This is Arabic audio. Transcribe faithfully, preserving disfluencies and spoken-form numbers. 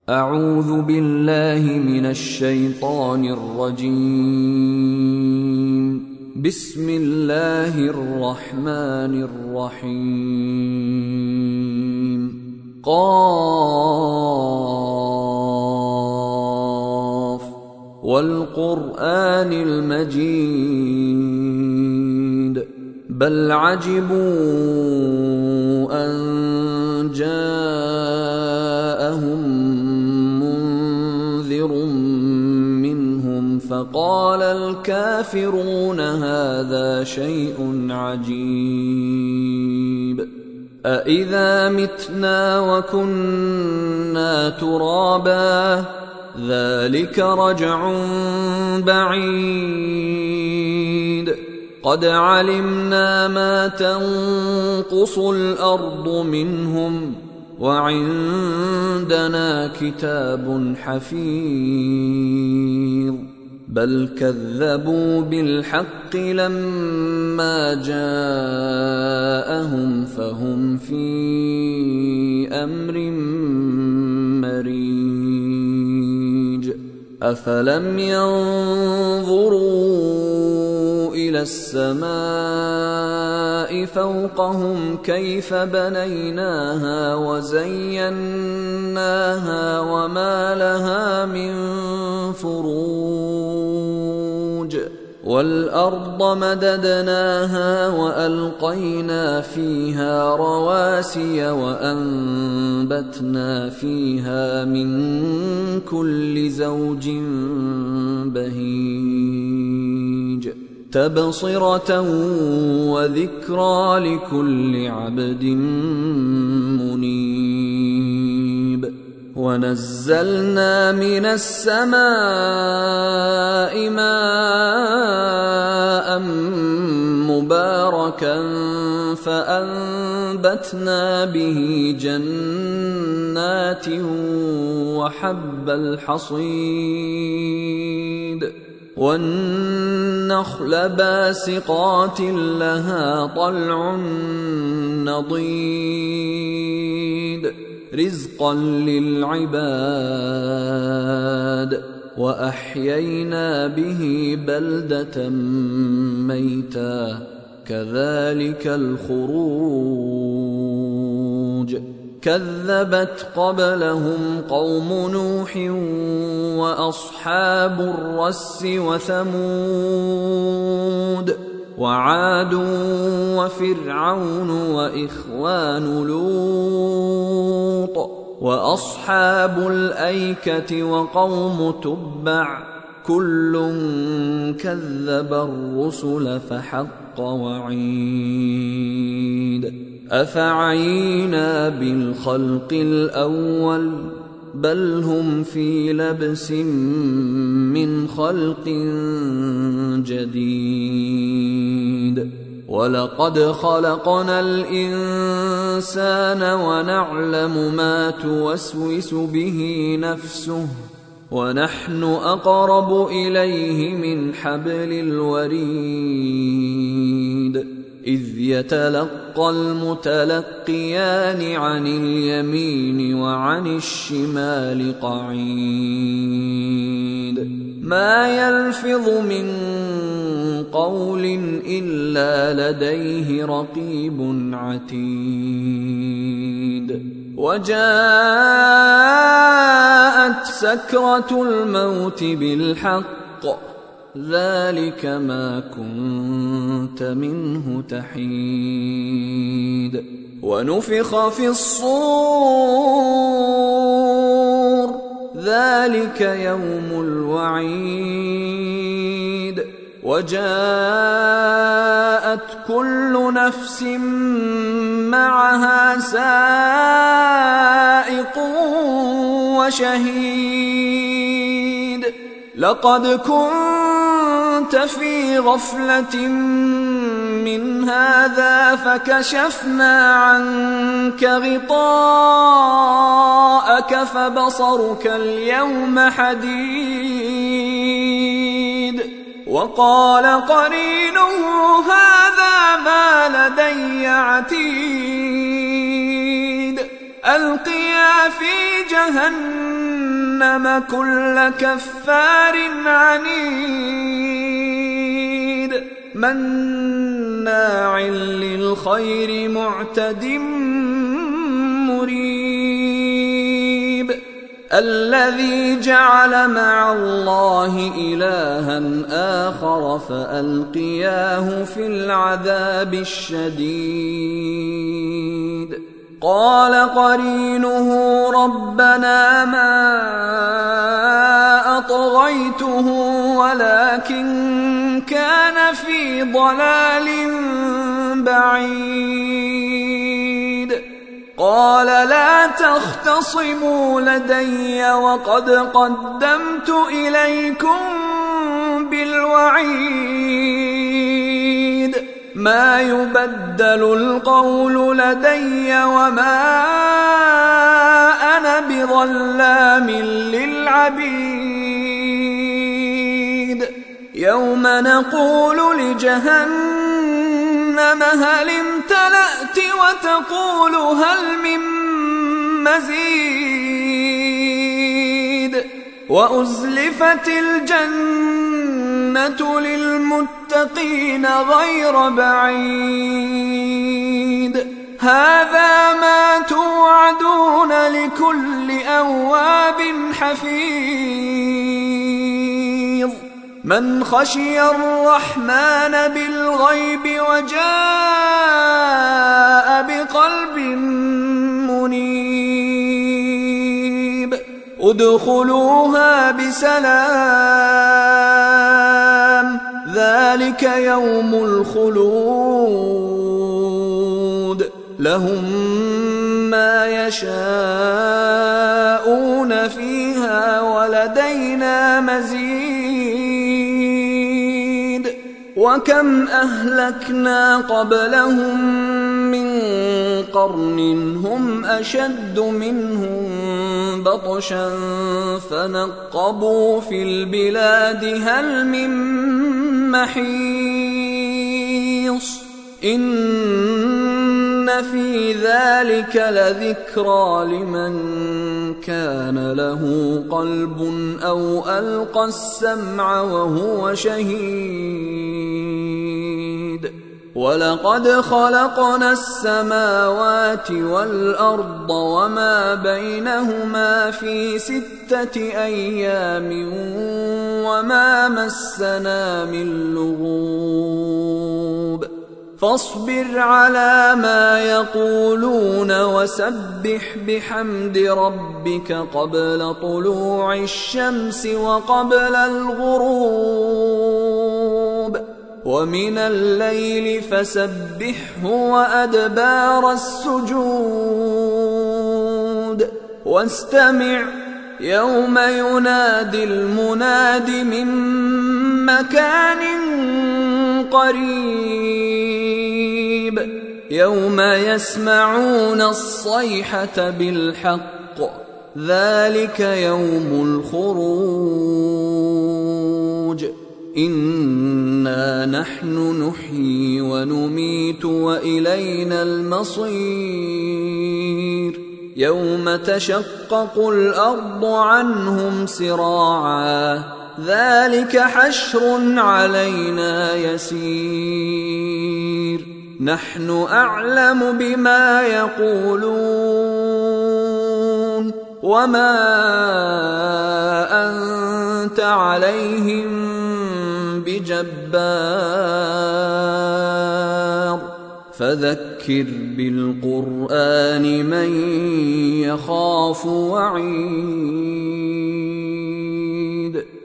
أعوذ بالله من الشيطان الرجيم. بسم الله الرحمن الرحيم. قاف والقرآن المجيد بل عجبوا أن جاءهم منذر منهم فقال الكافرون هذا شيء عجيب أإذا متنا وكنا ترابا ذلك رجع بعيد قد علمنا ما تنقص الأرض منهم وعندنا كتاب حفيظ بل كذبوا بالحق لما جاءهم فهم في أمر مريج أفلم ينظروا إلى السماء فوقهم كيف بنيناها وزيناها وما لها من فروج والأرض مددناها وألقينا فيها رواسي وأنبتنا فيها من كل زوج بهيج تبصرة وذكرى لكل عبد منيب ونزلنا من السماء ماء مباركا فأنبتنا به جنات وحب الحصيد والنخل باسقات لها طلع نضيد رزقا للعباد وأحيينا به بلدة ميتا كذلك الخروج كذبت قبلهم قوم نوح وأصحاب الرس وثمود وعاد وفرعون وإخوان لوط وأصحاب الأيكة وقوم تبع كل كذب الرسل فحق وعيد أفعينا بالخلق الأول بل هم في لبس من خلق جديد ولقد خلقنا الإنسان ونعلم ما توسوس به نفسه ونحن أقرب إليه من حبل الوريد إذ يتلقى المتلقيان عن اليمين وعن الشمال قعيد ما يلفظ من قول إلا لديه رقيب عتيد وجاءت سكرة الموت بالحق ذلك ما كنت منه تحيد ونفخ في الصور ذلك يوم الوعيد وجاءت كل نفس معها سائق وشهيد لقد كنت في غفلة من هذا فكشفنا عنك غطاءك فبصرك اليوم حديد وقال قرينه هذا ما لدي عتيد ألقيا في جهنم جهنم كل كفار عنيد مناع للخير معتد مريب الذي جعل مع الله إلها آخر فألقياه في العذاب الشديد قال قرينه ربنا ما أطغيته ولكن كان في ضلال بعيد قال لا تختصموا لدي وقد قدمت إليكم بالوعيد ما يبدل القول لدي وما أنا بظلام للعبيد يوم نقول لجهنم هل امتلأت وتقول هل من مزيد وأزلفت الجنة للمتقين غير بعيد هذا ما توعدون لكل أواب حفيظ من خشي الرحمن بالغيب وجاء بقلب منيب ادخلوها بسلام ذلك يوم الخلود لهم ما يشاءون فيها ولدينا مزيد وكم أهلكنا قبلهم من قرن هم أشد منهم بطشا فنقبوا في البلاد هل من محيص إن في ذلك لذكرى لمن كان له قلب أو ألقى السمع وهو شهيد ولقد خلقنا السماوات والأرض وما بينهما في ستة أيام وما مسنا من لغوب فاصبر على ما يقولون وسبح بحمد ربك قبل طلوع الشمس وقبل الغروب ومن الليل فسبحه وأدبار السجود واستمع يوم ينادي المناد من مكان قريب يوم يسمعون الصيحة بالحق ذلك يوم الخروج إنا نحن نحيي ونميت وإلينا المصير يوم تشقق الأرض عنهم سراعا ذلك حشر علينا يسير نحن أعلم بما يقولون وما أنت عليهم بجبار فذكر بالقرآن من يخاف وعيد